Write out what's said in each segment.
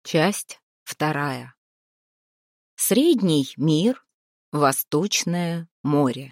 Часть вторая. Средний мир, Восточное море.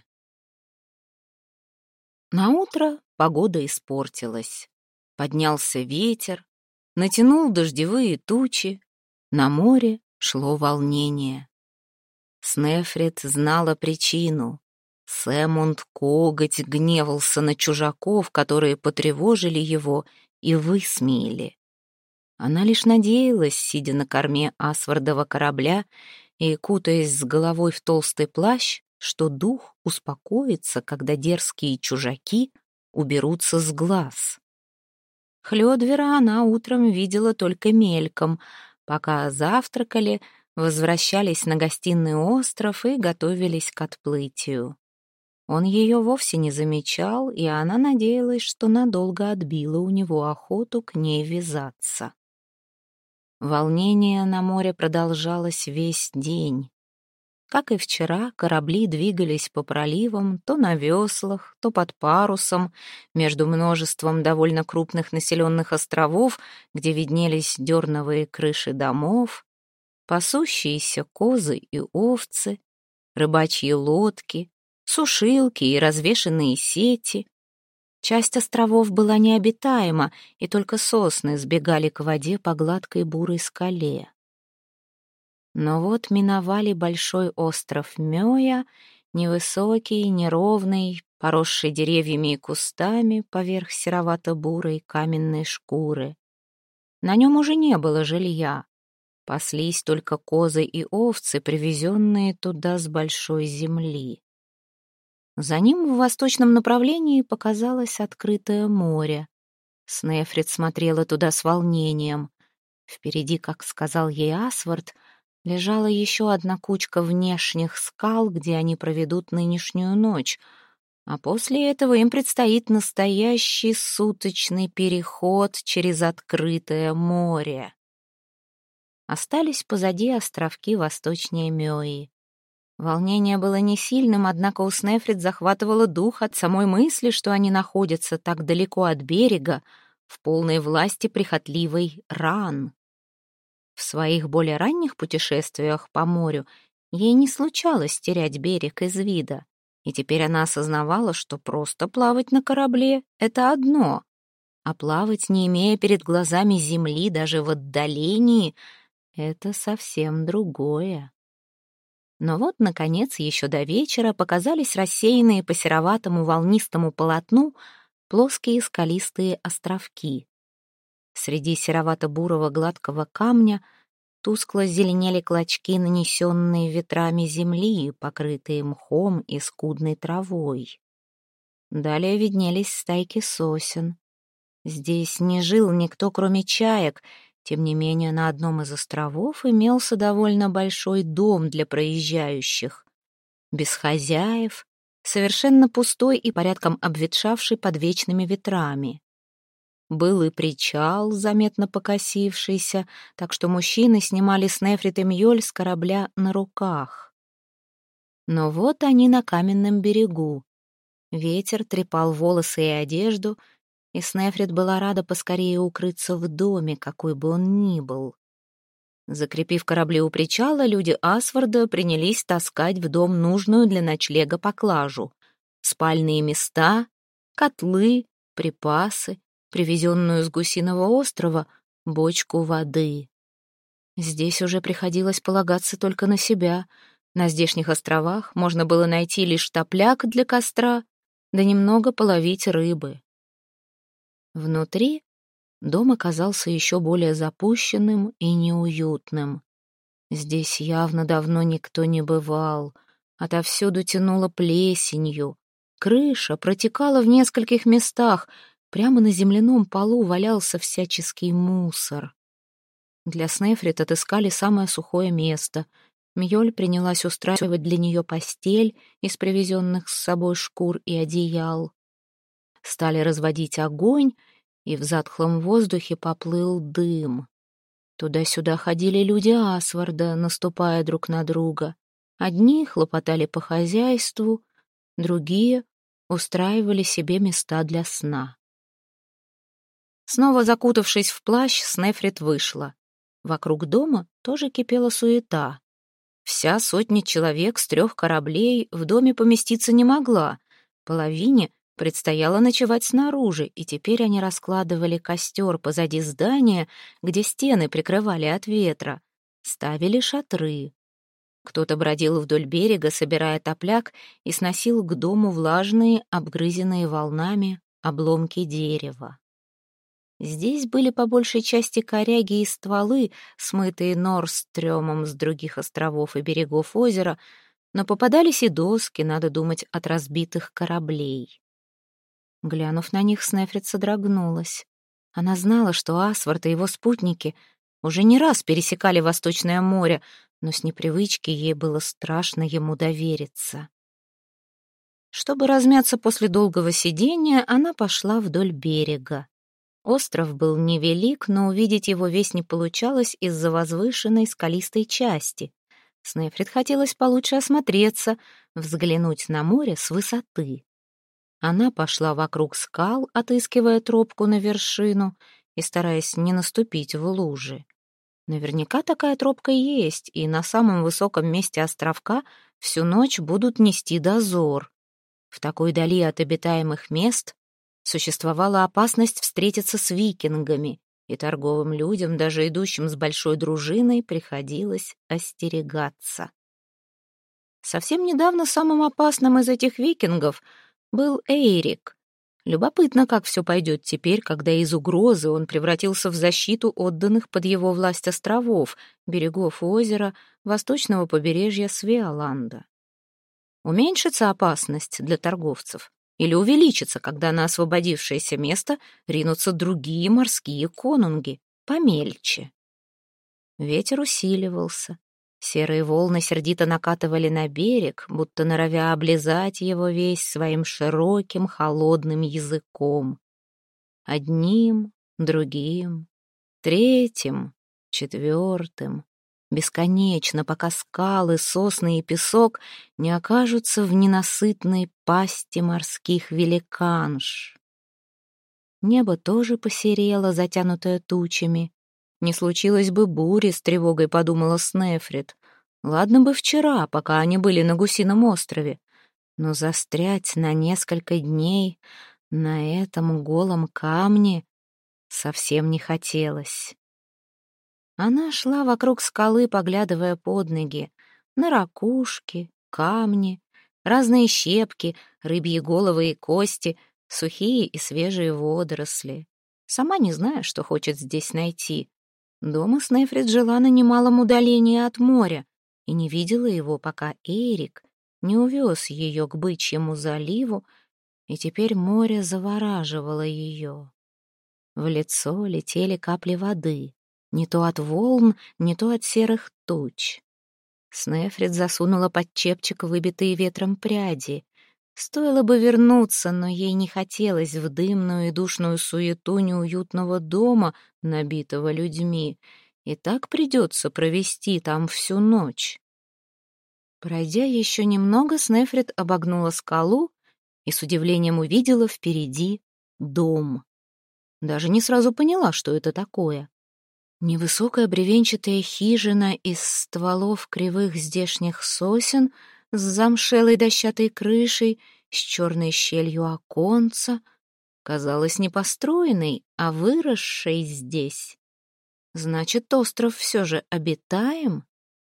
Наутро погода испортилась. Поднялся ветер, натянул дождевые тучи, на море шло волнение. Снефрит знала причину. Сэмунд Коготь гневался на чужаков, которые потревожили его и высмеяли. Она лишь надеялась, сидя на корме Асвардова корабля и кутаясь с головой в толстый плащ, что дух успокоится, когда дерзкие чужаки уберутся с глаз. Хлёдвера она утром видела только мельком, пока завтракали, возвращались на гостиный остров и готовились к отплытию. Он ее вовсе не замечал, и она надеялась, что надолго отбила у него охоту к ней вязаться. Волнение на море продолжалось весь день. Как и вчера, корабли двигались по проливам то на веслах, то под парусом, между множеством довольно крупных населенных островов, где виднелись дерновые крыши домов, пасущиеся козы и овцы, рыбачьи лодки, сушилки и развешанные сети. Часть островов была необитаема, и только сосны сбегали к воде по гладкой бурой скале. Но вот миновали большой остров Мёя, невысокий, неровный, поросший деревьями и кустами поверх серовато-бурой каменной шкуры. На нем уже не было жилья. Паслись только козы и овцы, привезенные туда с большой земли. За ним в восточном направлении показалось открытое море. Снефрит смотрела туда с волнением. Впереди, как сказал ей Асвард, лежала еще одна кучка внешних скал, где они проведут нынешнюю ночь, а после этого им предстоит настоящий суточный переход через открытое море. Остались позади островки восточнее Мёи. Волнение было не сильным, однако у Снефрит захватывало дух от самой мысли, что они находятся так далеко от берега, в полной власти прихотливой Ран. В своих более ранних путешествиях по морю ей не случалось терять берег из вида, и теперь она осознавала, что просто плавать на корабле — это одно, а плавать, не имея перед глазами земли даже в отдалении, — это совсем другое. Но вот, наконец, еще до вечера показались рассеянные по сероватому волнистому полотну плоские скалистые островки. Среди серовато-бурого гладкого камня тускло зеленели клочки, нанесенные ветрами земли, покрытые мхом и скудной травой. Далее виднелись стайки сосен. Здесь не жил никто, кроме чаек. Тем не менее, на одном из островов имелся довольно большой дом для проезжающих. Без хозяев, совершенно пустой и порядком обветшавший под вечными ветрами. Был и причал, заметно покосившийся, так что мужчины снимали Снефрит и Мьёль с корабля на руках. Но вот они на каменном берегу. Ветер трепал волосы и одежду, и Снефрит была рада поскорее укрыться в доме, какой бы он ни был. Закрепив корабли у причала, люди Асварда принялись таскать в дом нужную для ночлега поклажу: спальные места, котлы, припасы, привезенную с Гусиного острова бочку воды. Здесь уже приходилось полагаться только на себя. На здешних островах можно было найти лишь топляк для костра, да немного половить рыбы. Внутри дом оказался еще более запущенным и неуютным. Здесь явно давно никто не бывал. Отовсюду тянуло плесенью. Крыша протекала в нескольких местах. Прямо на земляном полу валялся всяческий мусор. Для Снефрит отыскали самое сухое место. Мьёль принялась устраивать для нее постель из привезенных с собой шкур и одеял. Стали разводить огонь, и в затхлом воздухе поплыл дым. Туда-сюда ходили люди Асварда, наступая друг на друга. Одни хлопотали по хозяйству, другие устраивали себе места для сна. Снова закутавшись в плащ, Снефрит вышла. Вокруг дома тоже кипела суета. Вся сотня человек с 3 кораблей в доме поместиться не могла. Половине предстояло ночевать снаружи, и теперь они раскладывали костер позади здания, где стены прикрывали от ветра, ставили шатры. Кто-то бродил вдоль берега, собирая топляк, и сносил к дому влажные, обгрызенные волнами обломки дерева. Здесь были по большей части коряги и стволы, смытые Норстрёмом с других островов и берегов озера, но попадались и доски, надо думать, от разбитых кораблей. Глянув на них, Снефрит содрогнулась. Она знала, что Асвард и его спутники уже не раз пересекали Восточное море, но с непривычки ей было страшно ему довериться. Чтобы размяться после долгого сидения, она пошла вдоль берега. Остров был невелик, но увидеть его весь не получалось из-за возвышенной скалистой части. Снефрит хотелось получше осмотреться, взглянуть на море с высоты. Она пошла вокруг скал, отыскивая тропку на вершину и стараясь не наступить в лужи. Наверняка такая тропка есть, и на самом высоком месте островка всю ночь будут нести дозор. В такой дали от обитаемых мест существовала опасность встретиться с викингами, и торговым людям, даже идущим с большой дружиной, приходилось остерегаться. Совсем недавно самым опасным из этих викингов был Эйрик. Любопытно, как все пойдет теперь, когда из угрозы он превратился в защиту отданных под его власть островов, берегов озера, восточного побережья Свеоланда. Уменьшится опасность для торговцев или увеличится, когда на освободившееся место ринутся другие морские конунги, помельче? Ветер усиливался. Серые волны сердито накатывали на берег, будто норовя облизать его весь своим широким холодным языком. Одним, другим, третьим, четвертым. Бесконечно, пока скалы, сосны и песок не окажутся в ненасытной пасти морских великанш. Небо тоже посерело, затянутое тучами. Не случилось бы бури, с тревогой подумала Снефрит. Ладно бы вчера, пока они были на Гусином острове, но застрять на несколько дней на этом голом камне совсем не хотелось. Она шла вокруг скалы, поглядывая под ноги, на ракушки, камни, разные щепки, рыбьи головы и кости, сухие и свежие водоросли. Сама не зная, что хочет здесь найти. Дома Снефрит жила на немалом удалении от моря и не видела его, пока Эрик не увез ее к Бычьему заливу, и теперь море завораживало ее. В лицо летели капли воды, не то от волн, не то от серых туч. Снефрит засунула под чепчик выбитые ветром пряди. Стоило бы вернуться, но ей не хотелось в дымную и душную суету неуютного дома, набитого людьми, и так придется провести там всю ночь. Пройдя еще немного, Снефрит обогнула скалу и с удивлением увидела впереди дом. Даже не сразу поняла, что это такое. Невысокая бревенчатая хижина из стволов кривых здешних сосен с замшелой дощатой крышей, с черной щелью оконца, казалась не построенной, а выросшей здесь. Значит, остров все же обитаем?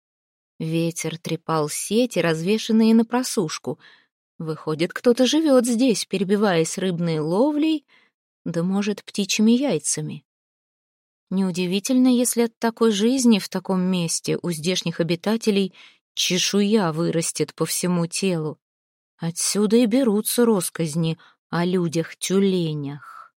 Ветер трепал сети, развешанные на просушку. Выходит, кто-то живет здесь, перебиваясь рыбной ловлей, да, может, птичьими яйцами. Неудивительно, если от такой жизни в таком месте у здешних обитателей чешуя вырастет по всему телу. Отсюда и берутся россказни о людях-тюленях.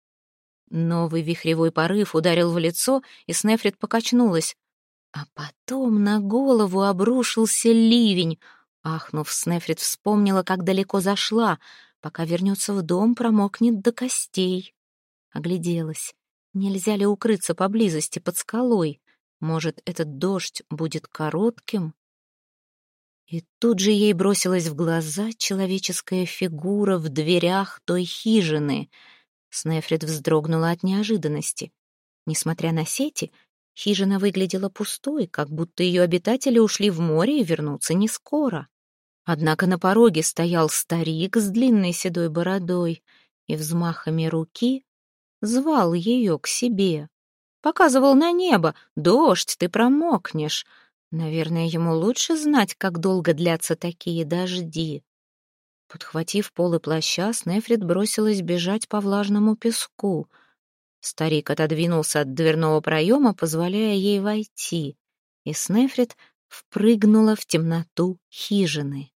Новый вихревой порыв ударил в лицо, и Снефрит покачнулась. А потом на голову обрушился ливень. Ахнув, Снефрит вспомнила, как далеко зашла. Пока вернется в дом, промокнет до костей. Огляделась. Нельзя ли укрыться поблизости под скалой? Может, этот дождь будет коротким? И тут же ей бросилась в глаза человеческая фигура в дверях той хижины. Снефрит вздрогнула от неожиданности. Несмотря на сети, Хижина выглядела пустой, как будто ее обитатели ушли в море и вернутся не скоро. Однако на пороге стоял старик с длинной седой бородой и взмахами руки звал ее к себе. Показывал на небо: «Дождь, ты промокнешь». Наверное, ему лучше знать, как долго длятся такие дожди. Подхватив полы плаща, Снефрит бросилась бежать по влажному песку. Старик отодвинулся от дверного проема, позволяя ей войти, и Снефрит впрыгнула в темноту хижины.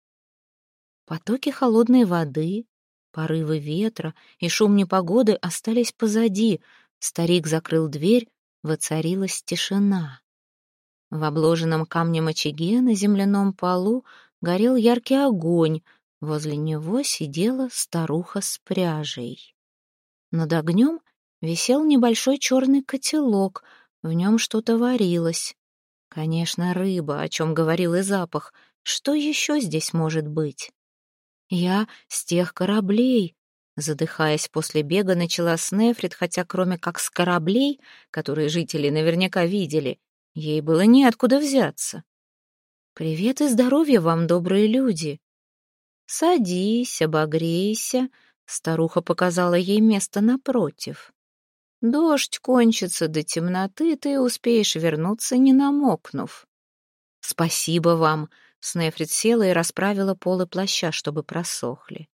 Потоки холодной воды, порывы ветра и шум непогоды остались позади. Старик закрыл дверь, воцарилась тишина. В обложенном камнем очаге на земляном полу горел яркий огонь, возле него сидела старуха с пряжей. Над огнем висел небольшой черный котелок, в нем что-то варилось. Конечно, рыба, о чем говорил и запах. Что еще здесь может быть? «Я с тех кораблей», — задыхаясь после бега, начала Снефрит, хотя кроме как с кораблей, которые жители наверняка видели, ей было неоткуда взяться. «Привет и здоровья вам, добрые люди!» «Садись, обогрейся», — старуха показала ей место напротив. «Дождь кончится до темноты, ты успеешь вернуться, не намокнув». «Спасибо вам», — Снефрит села и расправила полы плаща, чтобы просохли.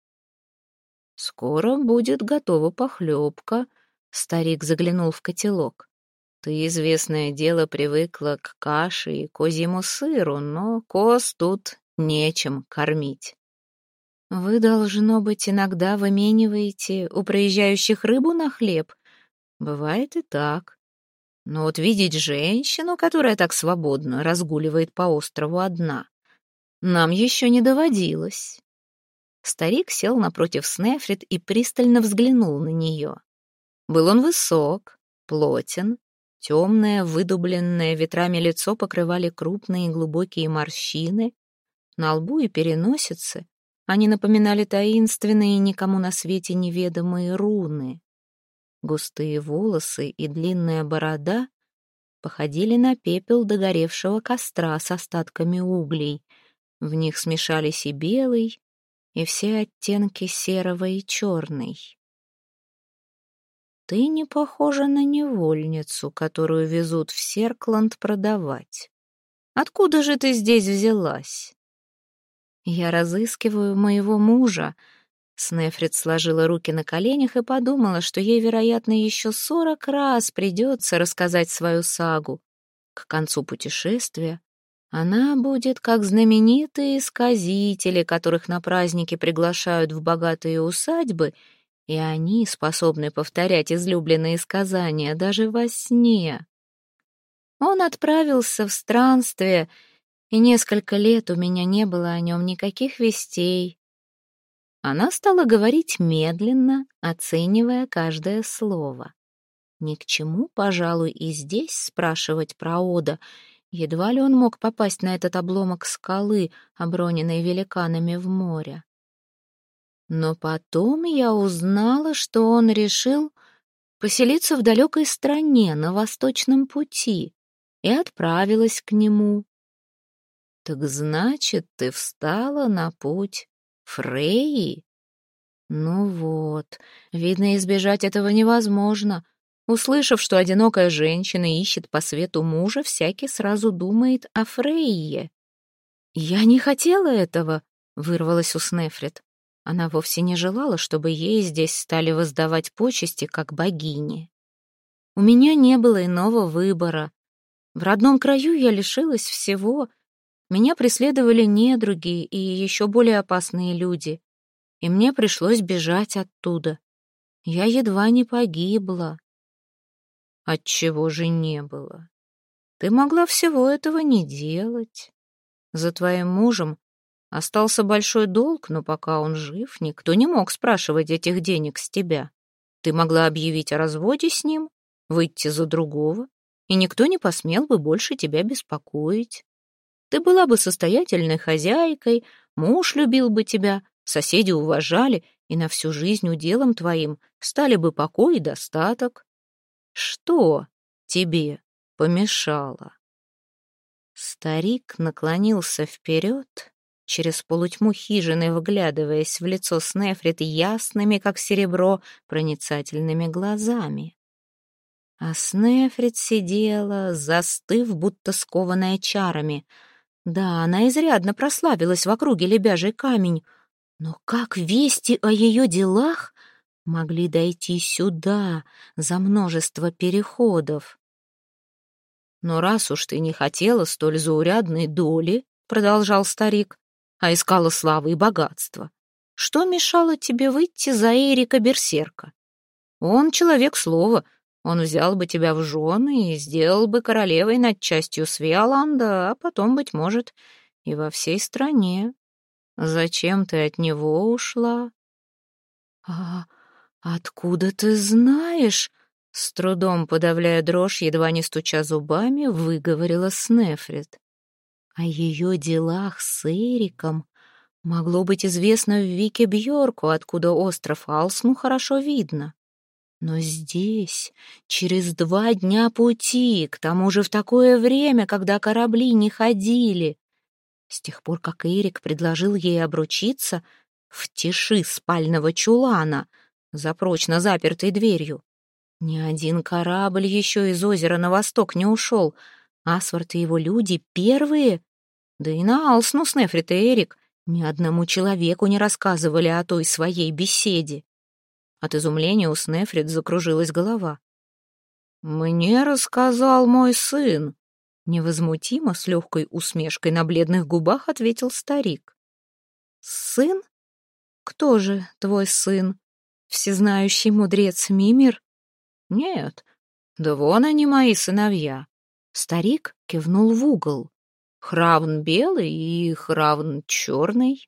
«Скоро будет готова похлебка», — старик заглянул в котелок. «Ты, известное дело, привыкла к каше и козьему сыру, но коз тут нечем кормить». «Вы, должно быть, иногда вымениваете у проезжающих рыбу на хлеб?» «Бывает и так. Но вот видеть женщину, которая так свободно разгуливает по острову одна, нам еще не доводилось». Старик сел напротив Снефрит и пристально взглянул на нее. Был он высок, плотен, темное, выдубленное ветрами лицо покрывали крупные и глубокие морщины. На лбу и переносице они напоминали таинственные, никому на свете неведомые руны. Густые волосы и длинная борода походили на пепел догоревшего костра с остатками углей. В них смешались и белый, и все оттенки серого и черный. «Ты не похожа на невольницу, которую везут в Серкланд продавать. Откуда же ты здесь взялась?» «Я разыскиваю моего мужа». Снефрит сложила руки на коленях и подумала, что ей, вероятно, еще 40 раз придется рассказать свою сагу. К концу путешествия она будет как знаменитые сказители, которых на праздники приглашают в богатые усадьбы, и они способны повторять излюбленные сказания даже во сне. Он отправился в странствие, и несколько лет у меня не было о нем никаких вестей. Она стала говорить медленно, оценивая каждое слово. Ни к чему, пожалуй, и здесь спрашивать про Ода. Едва ли он мог попасть на этот обломок скалы, оброненный великанами в море. Но потом я узнала, что он решил поселиться в далекой стране на Восточном пути, и отправилась к нему. «Так значит, ты встала на путь Фрейи?» Ну вот, видно, избежать этого невозможно. Услышав, что одинокая женщина ищет по свету мужа, всякий сразу думает о Фрейе. «Я не хотела этого», — вырвалась у Снефрит. Она вовсе не желала, чтобы ей здесь стали воздавать почести, как богине. «У меня не было иного выбора. В родном краю я лишилась всего. Меня преследовали недруги и еще более опасные люди, и мне пришлось бежать оттуда. Я едва не погибла». «Отчего же не было? Ты могла всего этого не делать. За твоим мужем остался большой долг, но пока он жив, никто не мог спрашивать этих денег с тебя. Ты могла объявить о разводе с ним, выйти за другого, и никто не посмел бы больше тебя беспокоить. Ты была бы состоятельной хозяйкой, муж любил бы тебя, соседи уважали, и на всю жизнь уделом твоим стали бы покой и достаток. Что тебе помешало». Старик наклонился вперед, через полутьму хижины вглядываясь в лицо Снефрит ясными, как серебро, проницательными глазами. А Снефрит сидела, застыв, будто скованная чарами. Да, она изрядно прославилась в округе Лебяжий камень, но как вести о ее делах могли дойти сюда, за множество переходов? «Но раз уж ты не хотела столь заурядной доли, — продолжал старик, — а искала славы и богатства, что мешало тебе выйти за Эрика Берсерка? Он человек слова, он взял бы тебя в жены и сделал бы королевой над частью Свеоланда, а потом, быть может, и во всей стране. Зачем ты от него ушла?» «А откуда ты знаешь?» С трудом подавляя дрожь, едва не стуча зубами, выговорила Снефрит. О ее делах с Эриком могло быть известно в Вике Бьорку, откуда остров Алсну хорошо видно. Но здесь, через 2 дня пути, к тому же в такое время, когда корабли не ходили, с тех пор, как Эрик предложил ей обручиться в тиши спального чулана за прочно запертой дверью, ни один корабль еще из озера на восток не ушел. Асвард и его люди первые. Да и на Алсну Снефрит и Эрик ни одному человеку не рассказывали о той своей беседе. От изумления у Снефрит закружилась голова. «Мне рассказал мой сын», — невозмутимо, с легкой усмешкой на бледных губах ответил старик. «Сын? Кто же твой сын? Всезнающий мудрец Мимир?» «Нет, да вон они, мои сыновья». Старик кивнул в угол. «Хравн белый и Хравн черный».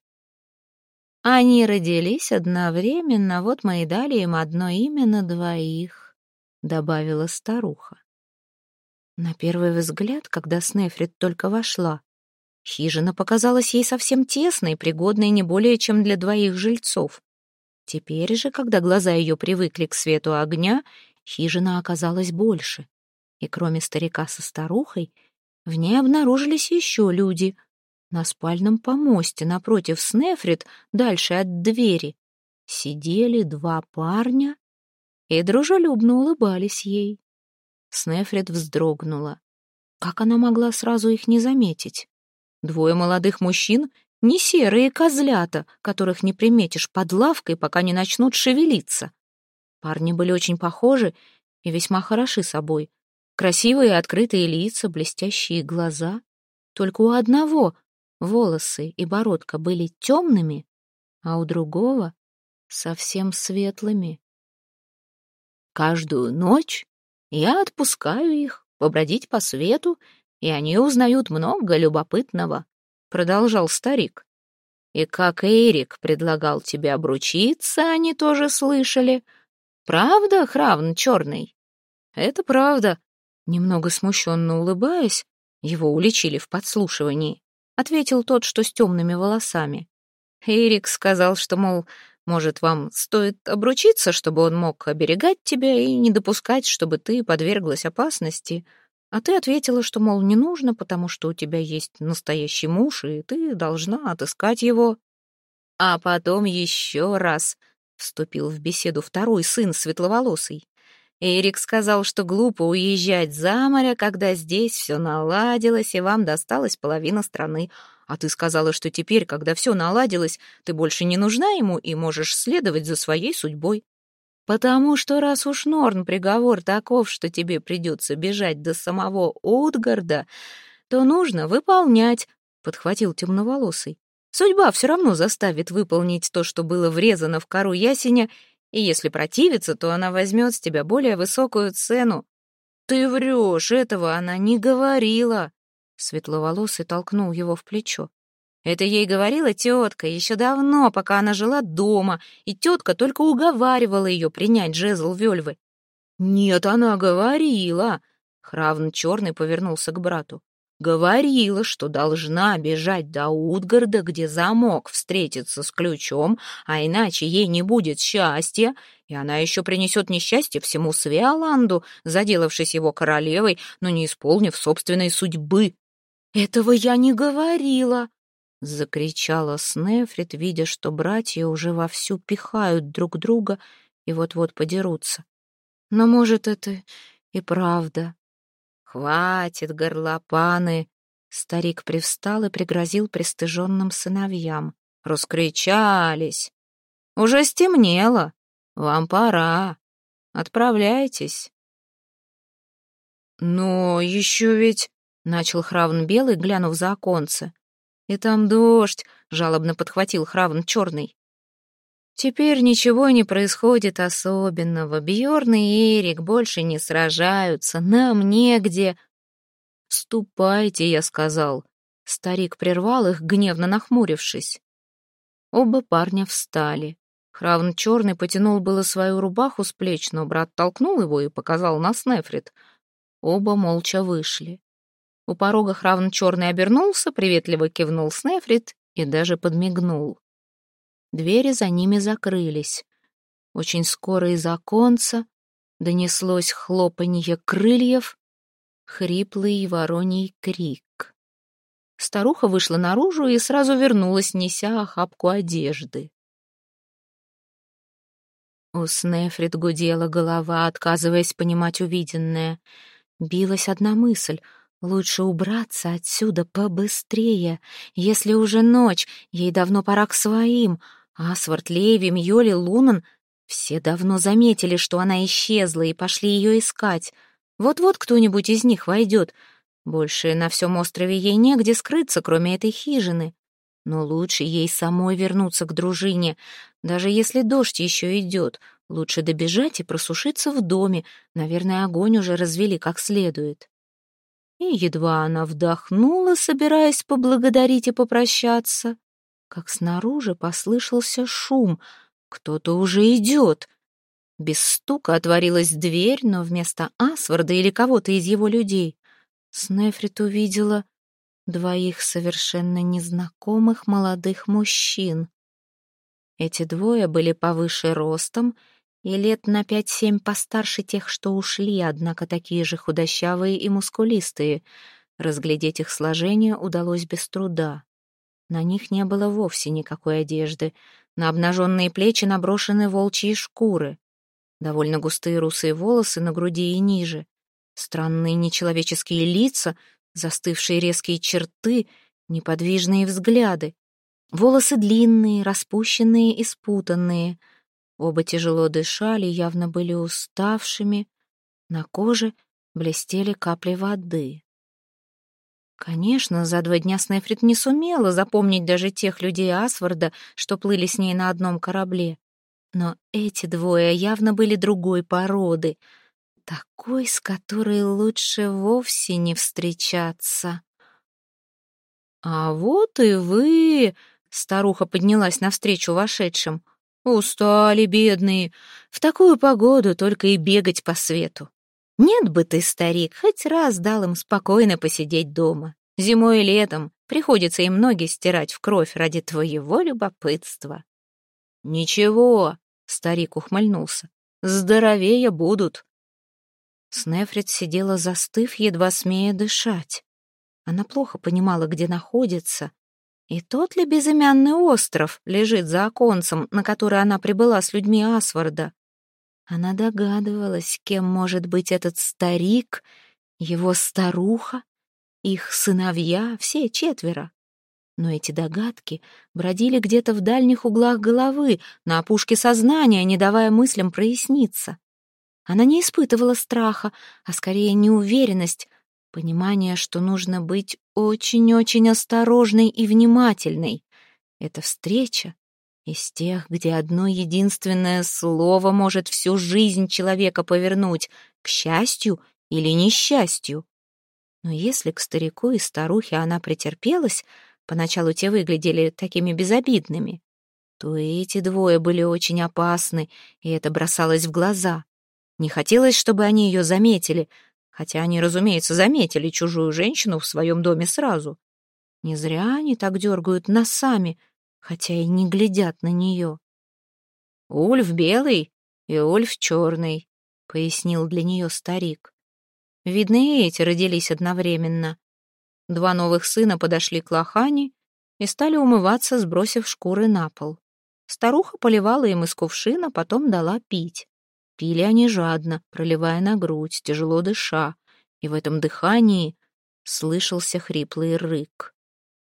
«Они родились одновременно, вот мы и дали им одно имя на 2», — добавила старуха. На первый взгляд, когда Снефрит только вошла, хижина показалась ей совсем тесной, пригодной не более чем для 2 жильцов. Теперь же, когда глаза ее привыкли к свету огня, хижина оказалась больше, и кроме старика со старухой, в ней обнаружились еще люди. На спальном помосте напротив Снефрит, дальше от двери, сидели 2 парня и дружелюбно улыбались ей. Снефрит вздрогнула. Как она могла сразу их не заметить? 2 молодых мужчин — не серые козлята, которых не приметишь под лавкой, пока не начнут шевелиться. Парни были очень похожи и весьма хороши собой. Красивые открытые лица, блестящие глаза. Только у одного волосы и бородка были темными, а у другого — совсем светлыми. «Каждую ночь я отпускаю их побродить по свету, и они узнают много любопытного», — продолжал старик. «И как Эрик предлагал тебе обручиться, они тоже слышали. Правда, Хравн черный?» «Это правда», — немного смущенно улыбаясь, его уличили в подслушивании, ответил тот, что с темными волосами. Эрик сказал, что, мол, может, вам стоит обручиться, чтобы он мог оберегать тебя и не допускать, чтобы ты подверглась опасности. А ты ответила, что, мол, не нужно, потому что у тебя есть настоящий муж, и ты должна отыскать его. А потом еще раз вступил в беседу второй сын светловолосый. Эрик сказал, что глупо уезжать за море, когда здесь все наладилось, и вам досталась половина страны. А ты сказала, что теперь, когда все наладилось, ты больше не нужна ему и можешь следовать за своей судьбой. Потому что раз уж Норн приговор таков, что тебе придется бежать до самого Утгарда, то нужно выполнять, — подхватил темноволосый. Судьба все равно заставит выполнить то, что было врезано в кору ясеня, и если противиться, то она возьмет с тебя более высокую цену. Ты врешь, этого она не говорила. Светловолосый толкнул его в плечо. Это ей говорила тетка еще давно, пока она жила дома, и тетка только уговаривала ее принять жезл Вельвы. Нет, она говорила. Хравн Черный повернулся к брату. Говорила, что должна бежать до Утгарда, где замок встретится с ключом, а иначе ей не будет счастья, и она еще принесет несчастье всему Свеоланду, заделавшись его королевой, но не исполнив собственной судьбы». «Этого я не говорила!» — закричала Снефрит, видя, что братья уже вовсю пихают друг друга и вот-вот подерутся. «Но, может, это и правда». «Хватит, горлопаны!» Старик привстал и пригрозил пристыженным сыновьям. «Раскричались! Уже стемнело! Вам пора! Отправляйтесь!» «Но еще ведь...» — начал Хравн Белый, глянув за оконце. «И там дождь!» — жалобно подхватил Хравн Черный. «Теперь ничего не происходит особенного. Бьорн и Эрик больше не сражаются. Нам негде...» «Ступайте», — я сказал. Старик прервал их, гневно нахмурившись. Оба парня встали. Хравн Черный потянул было свою рубаху с плеч, но брат толкнул его и показал на Снефрит. Оба молча вышли. У порога Хравн Черный обернулся, приветливо кивнул Снефрит и даже подмигнул. Двери за ними закрылись. Очень скоро из оконца донеслось хлопанье крыльев, хриплый вороний крик. Старуха вышла наружу и сразу вернулась, неся охапку одежды. У Снефрит гудела голова, отказываясь понимать увиденное. Билась одна мысль — лучше убраться отсюда побыстрее. Если уже ночь, ей давно пора к своим. Асвард, Леви, Мьёли, Лунан — все давно заметили, что она исчезла, и пошли ее искать. Вот-вот кто-нибудь из них войдет. Больше на всем острове ей негде скрыться, кроме этой хижины. Но лучше ей самой вернуться к дружине. Даже если дождь еще идет, лучше добежать и просушиться в доме. Наверное, огонь уже развели как следует. И едва она вдохнула, собираясь поблагодарить и попрощаться, как снаружи послышался шум. Кто-то уже идет. Без стука отворилась дверь, но вместо Асварда или кого-то из его людей Снефрит увидела двоих совершенно незнакомых молодых мужчин. Эти двое были повыше ростом и лет на 5-7 постарше тех, что ушли, однако такие же худощавые и мускулистые. Разглядеть их сложение удалось без труда. На них не было вовсе никакой одежды. На обнаженные плечи наброшены волчьи шкуры. Довольно густые русые волосы на груди и ниже. Странные нечеловеческие лица, застывшие резкие черты, неподвижные взгляды. Волосы длинные, распущенные и спутанные. Оба тяжело дышали, явно были уставшими. На коже блестели капли воды. Конечно, за 2 дня Снефрит не сумела запомнить даже тех людей Асварда, что плыли с ней на одном корабле. Но эти двое явно были другой породы, такой, с которой лучше вовсе не встречаться. «А вот и вы!» — старуха поднялась навстречу вошедшим. «Устали, бедные! В такую погоду только и бегать по свету. Нет бы ты, старик, хоть раз дал им спокойно посидеть дома. Зимой и летом приходится им ноги стирать в кровь ради твоего любопытства». «Ничего», — старик ухмыльнулся, — «здоровее будут». Снефрит сидела застыв, едва смея дышать. Она плохо понимала, где находится. И тот ли безымянный остров лежит за оконцем, на который она прибыла с людьми Асварда? Она догадывалась, кем может быть этот старик, его старуха, их сыновья, все 4. Но эти догадки бродили где-то в дальних углах головы, на опушке сознания, не давая мыслям проясниться. Она не испытывала страха, а скорее неуверенность, понимание, что нужно быть очень-очень осторожной и внимательной. Эта встреча из тех, где одно единственное слово может всю жизнь человека повернуть, к счастью или несчастью. Но если к старику и старухе она претерпелась, поначалу те выглядели такими безобидными, то эти двое были очень опасны, и это бросалось в глаза. Не хотелось, чтобы они ее заметили, хотя они, разумеется, заметили чужую женщину в своем доме сразу. Не зря они так дергают носами, хотя и не глядят на нее. «Ульф Белый!» и Ульф черный», — пояснил для нее старик. Видно, и эти родились одновременно. 2 новых сына подошли к лохане и стали умываться, сбросив шкуры на пол. Старуха поливала им из кувшина, потом дала пить. Пили они жадно, проливая на грудь, тяжело дыша, и в этом дыхании слышался хриплый рык.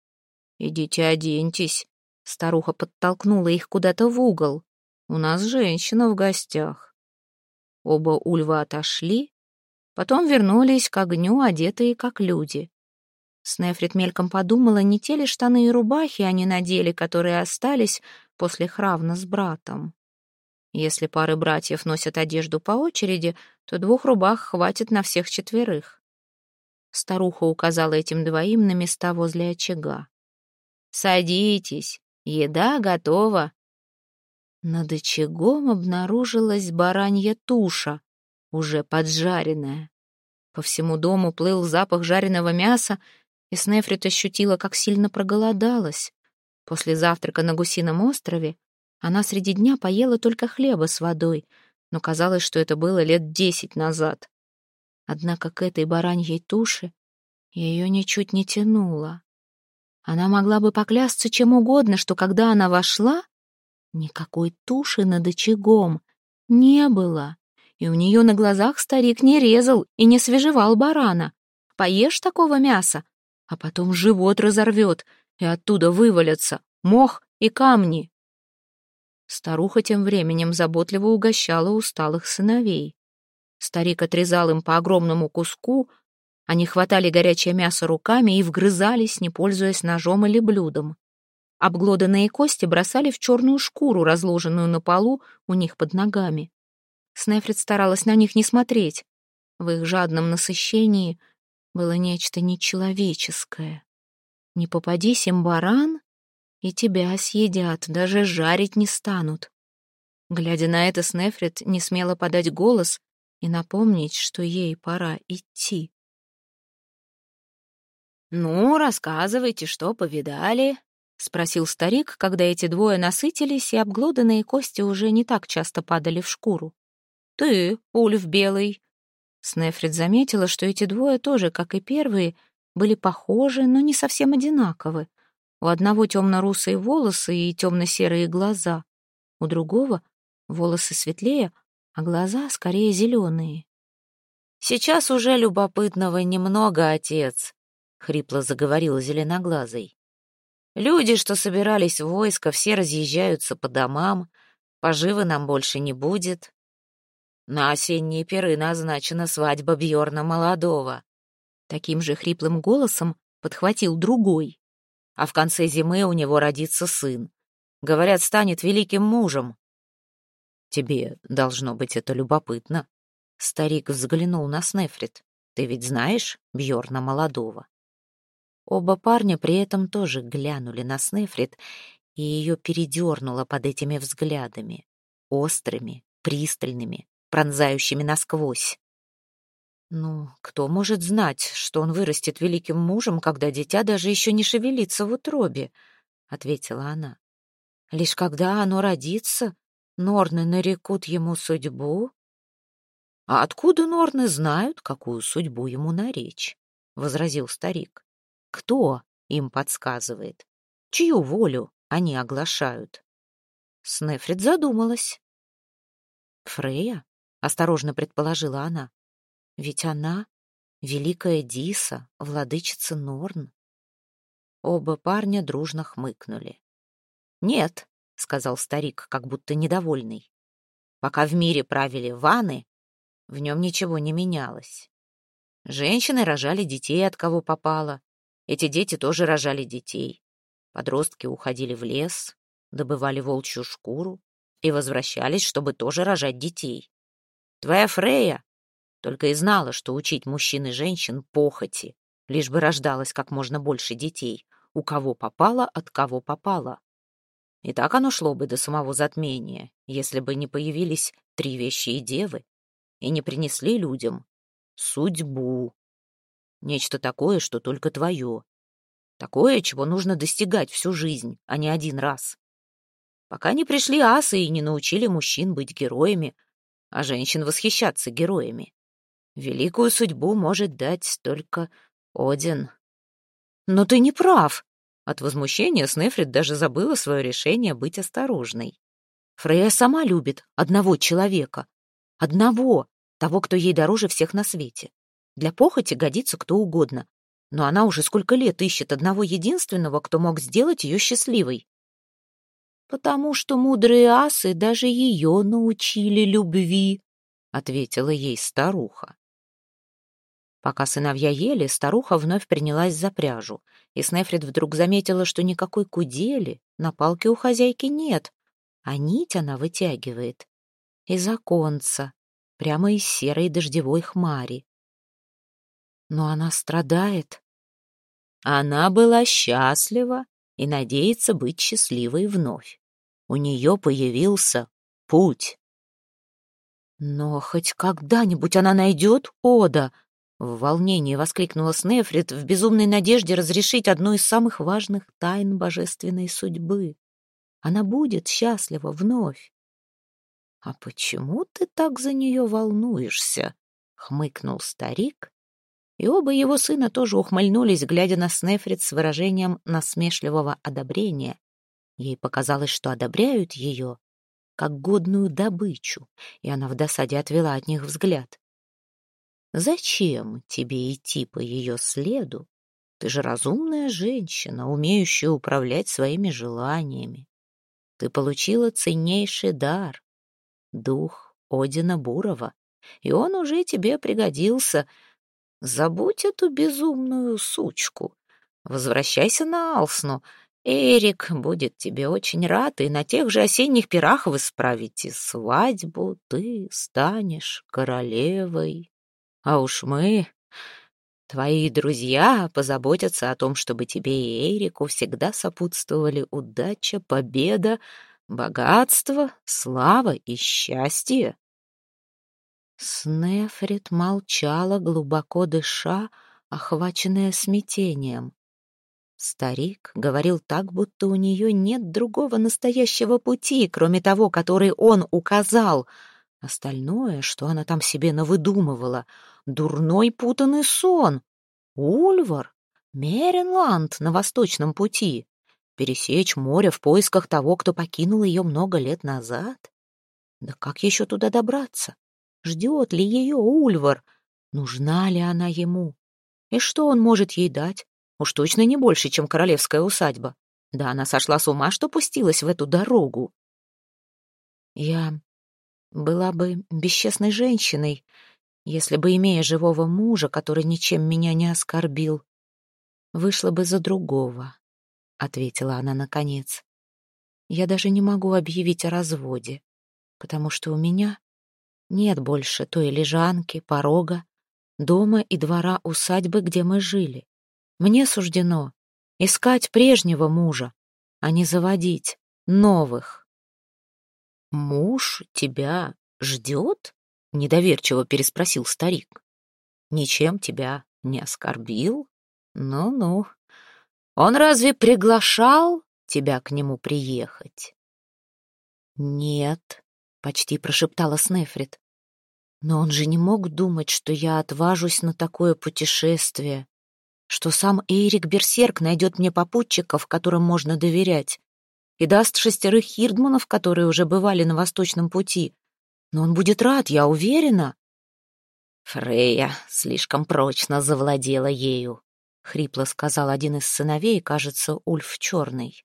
«Идите оденьтесь», — старуха подтолкнула их куда-то в угол. «У нас женщина в гостях». Оба Ульва отошли, потом вернулись к огню, одетые как люди. Снефрит мельком подумала, не те ли штаны и рубахи они надели, которые остались после Хравна с братом. Если пары братьев носят одежду по очереди, то 2 рубах хватит на всех 4. Старуха указала этим 2 на места возле очага. «Садитесь, еда готова». Над очагом обнаружилась баранья туша, уже поджаренная. По всему дому плыл запах жареного мяса, и Снефрит ощутила, как сильно проголодалась. После завтрака на Гусином острове она среди дня поела только хлеба с водой, но казалось, что это было лет 10 назад. Однако к этой бараньей туше ее ничуть не тянуло. Она могла бы поклясться чем угодно, что когда она вошла, никакой туши над очагом не было, и у нее на глазах старик не резал и не свежевал барана. Поешь такого мяса, а потом живот разорвет, и оттуда вывалятся мох и камни. Старуха тем временем заботливо угощала усталых сыновей. Старик отрезал им по огромному куску, они хватали горячее мясо руками и вгрызались, не пользуясь ножом или блюдом. Обглоданные кости бросали в черную шкуру, разложенную на полу у них под ногами. Снефрит старалась на них не смотреть. В их жадном насыщении было нечто нечеловеческое. Не попадись им баран, и тебя съедят, даже жарить не станут. Глядя на это, Снефрит не смела подать голос и напомнить, что ей пора идти. «Ну, рассказывайте, что повидали?» — спросил старик, когда эти 2 насытились, и обглоданные кости уже не так часто падали в шкуру. «Ты, Ульф Белый». Снефрит заметила, что эти 2 тоже, как и первые, были похожи, но не совсем одинаковы. У одного темно-русые волосы и темно-серые глаза, у другого волосы светлее, а глаза скорее зеленые. «Сейчас уже любопытного немного, отец», — хрипло заговорил зеленоглазый. «Люди, что собирались в войско, все разъезжаются по домам, поживы нам больше не будет. На осенние пиры назначена свадьба Бьорна Молодого». Таким же хриплым голосом подхватил другой. «А в конце зимы у него родится сын. Говорят, станет великим мужем». «Тебе, должно быть, это любопытно». Старик взглянул на Снефрит. «Ты ведь знаешь Бьорна Молодого?» Оба парня при этом тоже глянули на Снефрит, и ее передернуло под этими взглядами. Острыми, пристальными, пронзающими насквозь. «Ну, кто может знать, что он вырастет великим мужем, когда дитя даже еще не шевелится в утробе?» — ответила она. «Лишь когда оно родится, норны нарекут ему судьбу». «А откуда норны знают, какую судьбу ему наречь?» — возразил старик. «Кто им подсказывает? Чью волю они оглашают?» Снефрит задумалась. «Фрея?» — осторожно предположила она. «Ведь она — великая Диса, владычица Норн». Оба парня дружно хмыкнули. «Нет», — сказал старик, как будто недовольный. «Пока в мире правили ваны, в нем ничего не менялось. Женщины рожали детей, от кого попало. Эти дети тоже рожали детей. Подростки уходили в лес, добывали волчью шкуру и возвращались, чтобы тоже рожать детей. Твоя Фрея только и знала, что учить мужчин и женщин похоти, лишь бы рождалось как можно больше детей, у кого попало, от кого попало. И так оно шло бы до самого затмения, если бы не появились 3 вещие девы и не принесли людям судьбу. Нечто такое, что только твое. Такое, чего нужно достигать всю жизнь, а не один раз. Пока не пришли асы и не научили мужчин быть героями, а женщин восхищаться героями. Великую судьбу может дать только Один. Но ты не прав. От возмущения Снефрит даже забыла свое решение быть осторожной. Фрейя сама любит одного человека. Одного, того, кто ей дороже всех на свете. Для похоти годится кто угодно. Но она уже сколько лет ищет одного единственного, кто мог сделать ее счастливой. «Потому что мудрые асы даже ее научили любви», — ответила ей старуха. Пока сыновья ели, старуха вновь принялась за пряжу, и Снефрит вдруг заметила, что никакой кудели на палке у хозяйки нет, а нить она вытягивает из оконца, прямо из серой дождевой хмари. Но она страдает. Она была счастлива и надеется быть счастливой вновь. У нее появился путь. «Но хоть когда-нибудь она найдет Ода!» В волнении воскликнула Снефрит в безумной надежде разрешить одну из самых важных тайн божественной судьбы. Она будет счастлива вновь. «А почему ты так за нее волнуешься?» — хмыкнул старик, и оба его сына тоже ухмыльнулись, глядя на Снефрит с выражением насмешливого одобрения. Ей показалось, что одобряют ее как годную добычу, и она в досаде отвела от них взгляд. «Зачем тебе идти по ее следу? Ты же разумная женщина, умеющая управлять своими желаниями. Ты получила ценнейший дар — дух Одина Бурова, и он уже тебе пригодился. Забудь эту безумную сучку. Возвращайся на Алсну. Эрик будет тебе очень рад, и на тех же осенних пирах вы справите свадьбу, ты станешь королевой. А уж мы, твои друзья, позаботятся о том, чтобы тебе и Эрику всегда сопутствовали удача, победа, богатство, слава и счастье». Снефрит молчала, глубоко дыша, охваченная смятением. Старик говорил так, будто у нее нет другого настоящего пути, кроме того, который он указал. Остальное, что она там себе навыдумывала, дурной путанный сон. Ульвар, Меренланд на восточном пути. Пересечь море в поисках того, кто покинул ее много лет назад. Да как еще туда добраться? Ждет ли ее Ульвар? Нужна ли она ему? И что он может ей дать? Уж точно не больше, чем королевская усадьба. Да она сошла с ума, что пустилась в эту дорогу. Я была бы бесчестной женщиной, если бы, имея живого мужа, который ничем меня не оскорбил, вышла бы за другого, — ответила она наконец. Я даже не могу объявить о разводе, потому что у меня нет больше той лежанки, порога, дома и двора усадьбы, где мы жили. Мне суждено искать прежнего мужа, а не заводить новых. «Муж тебя ждет?» — недоверчиво переспросил старик. «Ничем тебя не оскорбил? Ну-ну. Он разве приглашал тебя к нему приехать?» «Нет», — почти прошептала Снефрит. «Но он же не мог думать, что я отважусь на такое путешествие, что сам Эйрик Берсерк найдет мне попутчиков, которым можно доверять, и даст 6 хирдманов, которые уже бывали на Восточном пути. Но он будет рад, я уверена». «Фрейя слишком прочно завладела ею», — хрипло сказал один из сыновей, кажется, Ульф Черный.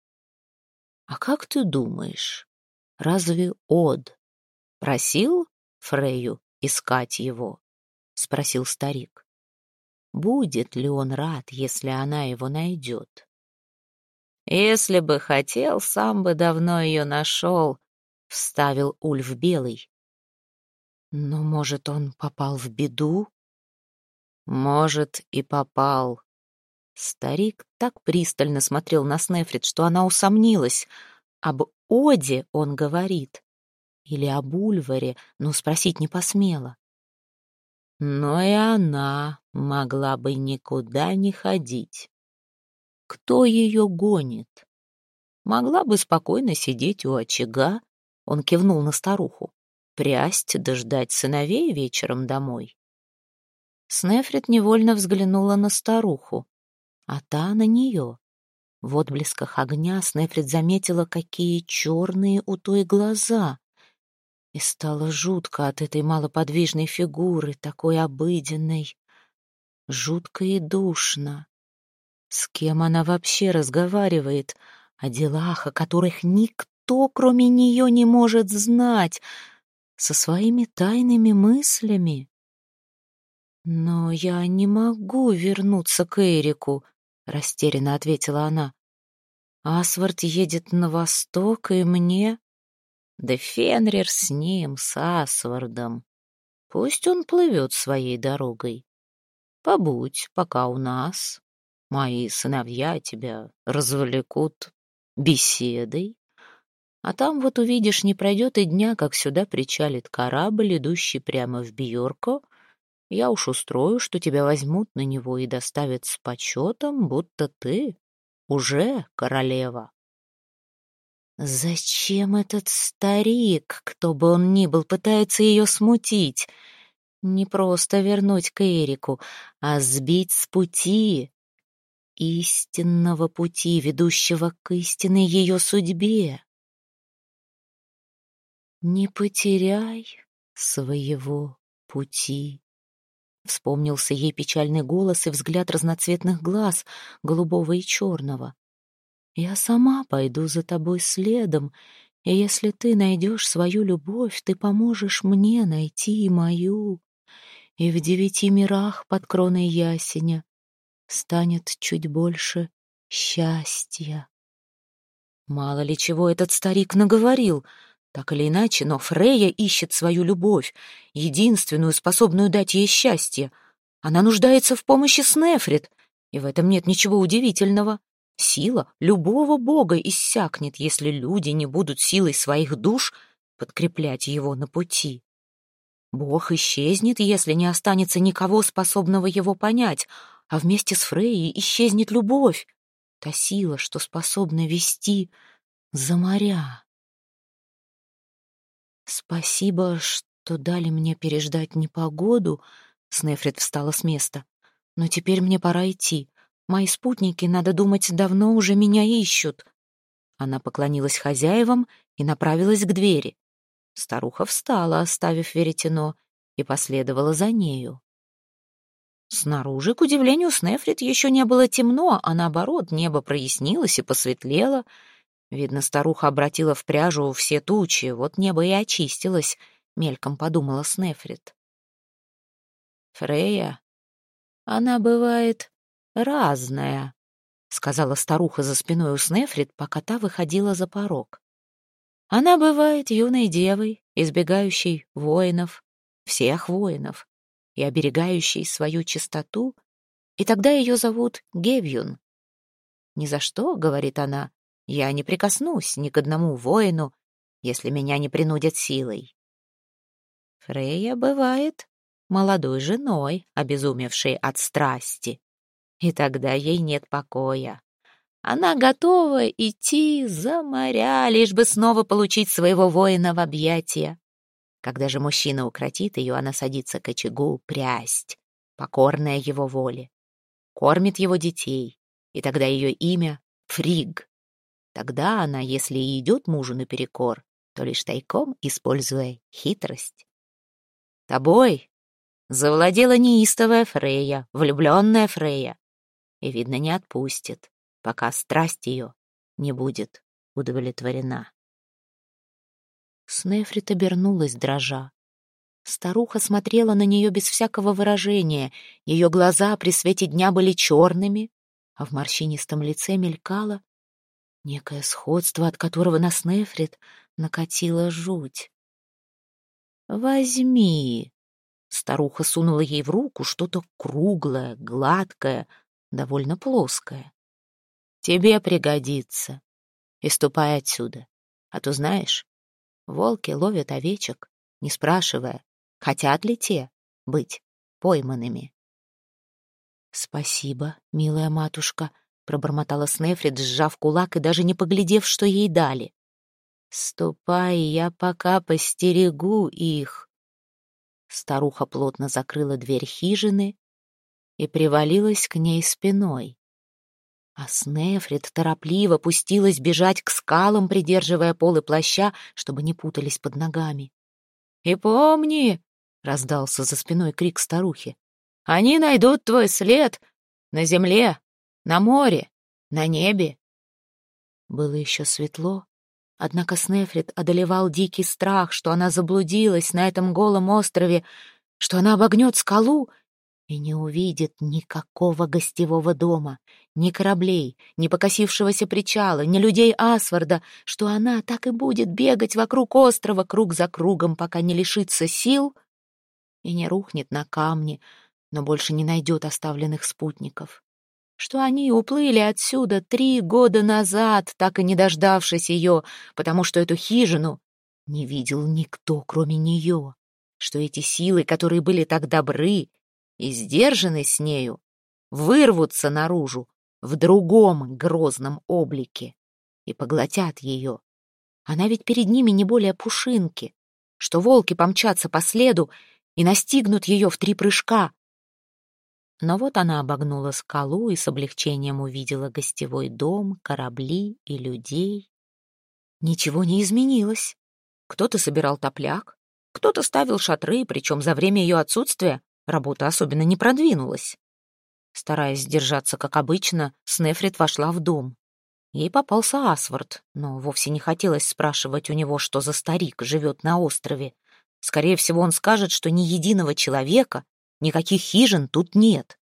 «А как ты думаешь, разве Од просил Фрейю искать его?» — спросил старик. «Будет ли он рад, если она его найдет?» «Если бы хотел, сам бы давно ее нашел», — вставил Ульф Белый. «Но, может, он попал в беду?» «Может, и попал». Старик так пристально смотрел на Снефрит, что она усомнилась. Об Оде он говорит. Или об Ульваре, но спросить не посмела. Но и она могла бы никуда не ходить. Кто ее гонит? Могла бы спокойно сидеть у очага. Он кивнул на старуху. прясть да ждать сыновей вечером домой. Снефрит невольно взглянула на старуху, а та на нее. В отблесках огня Снефрит заметила, какие черные у той глаза, и стало жутко от этой малоподвижной фигуры, такой обыденной, жутко и душно. С кем она вообще разговаривает? О делах, о которых никто, кроме нее, не может знать, со своими тайными мыслями. «Но я не могу вернуться к Эрику», — растерянно ответила она. «Асвард едет на восток, и мне...» «Да Фенрир с ним, с Асвардом. Пусть он плывет своей дорогой. Побудь пока у нас. Мои сыновья тебя развлекут беседой. А там вот увидишь, не пройдет и дня, как сюда причалит корабль, идущий прямо в Бьорко. Я уж устрою, что тебя возьмут на него и доставят с почетом, будто ты уже королева». Зачем этот старик, кто бы он ни был, пытается ее смутить? Не просто вернуть к Эрику, а сбить с пути, истинного пути, ведущего к истинной ее судьбе. «Не потеряй своего пути», — вспомнился ей печальный голос и взгляд разноцветных глаз, голубого и черного. «Я сама пойду за тобой следом, и если ты найдешь свою любовь, ты поможешь мне найти и мою, и в 9 мирах под кроной ясеня станет чуть больше счастья». Мало ли чего этот старик наговорил. Так или иначе, но Фрейя ищет свою любовь, единственную, способную дать ей счастье. Она нуждается в помощи Снефрит, и в этом нет ничего удивительного. Сила любого бога иссякнет, если люди не будут силой своих душ подкреплять его на пути. Бог исчезнет, если не останется никого, способного его понять, а вместе с Фрейей исчезнет любовь, та сила, что способна вести за моря. «Спасибо, что дали мне переждать непогоду», — Снефрит встала с места. «Но теперь мне пора идти. Мои спутники, надо думать, давно уже меня ищут». Она поклонилась хозяевам и направилась к двери. Старуха встала, оставив веретено, и последовала за нею. Снаружи, к удивлению Снефрит, еще не было темно, а наоборот, небо прояснилось и посветлело. Видно, старуха обратила в пряжу все тучи, вот небо и очистилось, мельком подумала Снефрит. «Фрейя, она бывает разная», — сказала старуха за спиной у Снефрит, пока та выходила за порог. «Она бывает юной девой, избегающей воинов, всех воинов, и оберегающей свою чистоту, и тогда ее зовут Гевьюн. «Ни за что, — говорит она, — я не прикоснусь ни к одному воину, если меня не принудят силой». Фрейя бывает молодой женой, обезумевшей от страсти, и тогда ей нет покоя. Она готова идти за моря, лишь бы снова получить своего воина в объятия. Когда же мужчина укротит ее, она садится к очагу прясть, покорная его воле, кормит его детей, и тогда ее имя — Фригг. Тогда она, если и идет мужу наперекор, то лишь тайком, используя хитрость. Тобой завладела неистовая Фрейя, влюбленная Фрейя, и, видно, не отпустит, пока страсть ее не будет удовлетворена. Снефрит обернулась, дрожа. Старуха смотрела на нее без всякого выражения, ее глаза при свете дня были черными, а в морщинистом лице мелькало некое сходство, от которого на Снефрит накатила жуть. «Возьми!» — старуха сунула ей в руку что-то круглое, гладкое, довольно плоское. «Тебе пригодится. И ступай отсюда. А то, знаешь, волки ловят овечек, не спрашивая, хотят ли те быть пойманными». «Спасибо, милая матушка», — пробормотала Снефрит, сжав кулак и даже не поглядев, что ей дали. «Ступай, я пока постерегу их». Старуха плотно закрыла дверь хижины и привалилась к ней спиной. А Снефрит торопливо пустилась бежать к скалам, придерживая полы плаща, чтобы не путались под ногами. «И помни!» — раздался за спиной крик старухи. «Они найдут твой след на земле, на море, на небе». Было еще светло, однако Снефрит одолевал дикий страх, что она заблудилась на этом голом острове, что она обогнет скалу и не увидит никакого гостевого дома, ни кораблей, ни покосившегося причала, ни людей Асварда, что она так и будет бегать вокруг острова круг за кругом, пока не лишится сил и не рухнет на камни, но больше не найдет оставленных спутников. Что они уплыли отсюда 3 года назад, так и не дождавшись ее, потому что эту хижину не видел никто, кроме нее, что эти силы, которые были так добры и сдержаны с нею, вырвутся наружу в другом грозном облике и поглотят ее. Она ведь перед ними не более пушинки, что волки помчатся по следу и настигнут ее в 3 прыжка. Но вот она обогнула скалу и с облегчением увидела гостевой дом, корабли и людей. Ничего не изменилось. Кто-то собирал топляк, кто-то ставил шатры, причем за время ее отсутствия работа особенно не продвинулась. Стараясь держаться, как обычно, Снефрит вошла в дом. Ей попался Асвард, но вовсе не хотелось спрашивать у него, что за старик живет на острове. Скорее всего, он скажет, что ни единого человека, никаких хижин тут нет.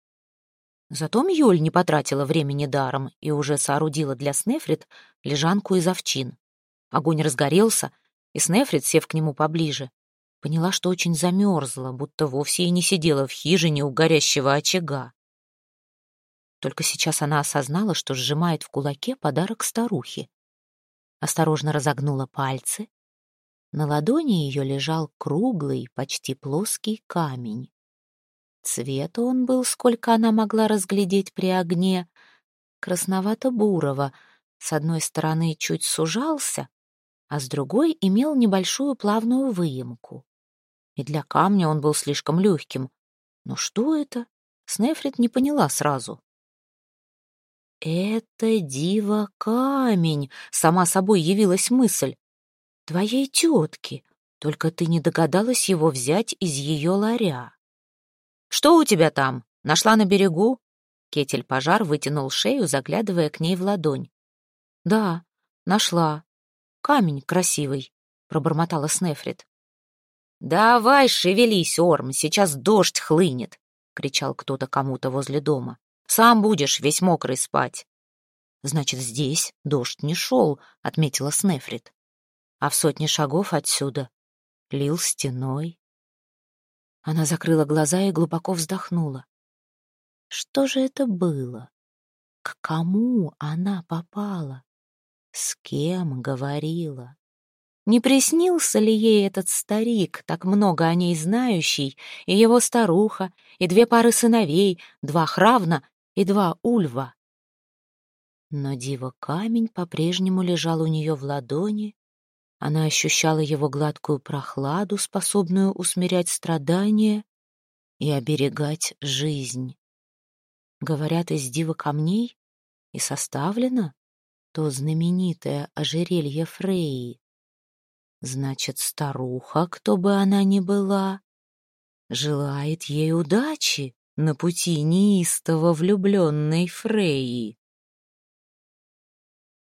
Зато Мьёль не потратила времени даром и уже соорудила для Снефрит лежанку из овчин. Огонь разгорелся, и Снефрит, сев к нему поближе, поняла, что очень замерзла, будто вовсе и не сидела в хижине у горящего очага. Только сейчас она осознала, что сжимает в кулаке подарок старухи. Осторожно разогнула пальцы. На ладони ее лежал круглый, почти плоский камень. Цвета он был, сколько она могла разглядеть при огне, красновато-бурого. С одной стороны чуть сужался, а с другой имел небольшую плавную выемку. И для камня он был слишком легким. Но что это? Снефрит не поняла сразу. «Это дива-камень», — сама собой явилась мысль. «Твоей тетки, только ты не догадалась его взять из ее ларя». «Что у тебя там? Нашла на берегу?» Кетель-пожар вытянул шею, заглядывая к ней в ладонь. «Да, нашла. Камень красивый», — пробормотала Снефрит. «Давай шевелись, Орм, сейчас дождь хлынет», — кричал кто-то кому-то возле дома. «Сам будешь весь мокрый спать». «Значит, здесь дождь не шел», — отметила Снефрит. «А в 100 шагов отсюда лил стеной». Она закрыла глаза и глубоко вздохнула. Что же это было? К кому она попала? С кем говорила? Не приснился ли ей этот старик, так много о ней знающий, и его старуха, и 2 пары сыновей, 2 Хравна и 2 Ульва? Но дива-камень по-прежнему лежал у нее в ладони. Она ощущала его гладкую прохладу, способную усмирять страдания и оберегать жизнь. Говорят, из дива-камней и составлено то знаменитое ожерелье Фрейи. Значит, старуха, кто бы она ни была, желает ей удачи на пути неистово влюбленной Фрейи.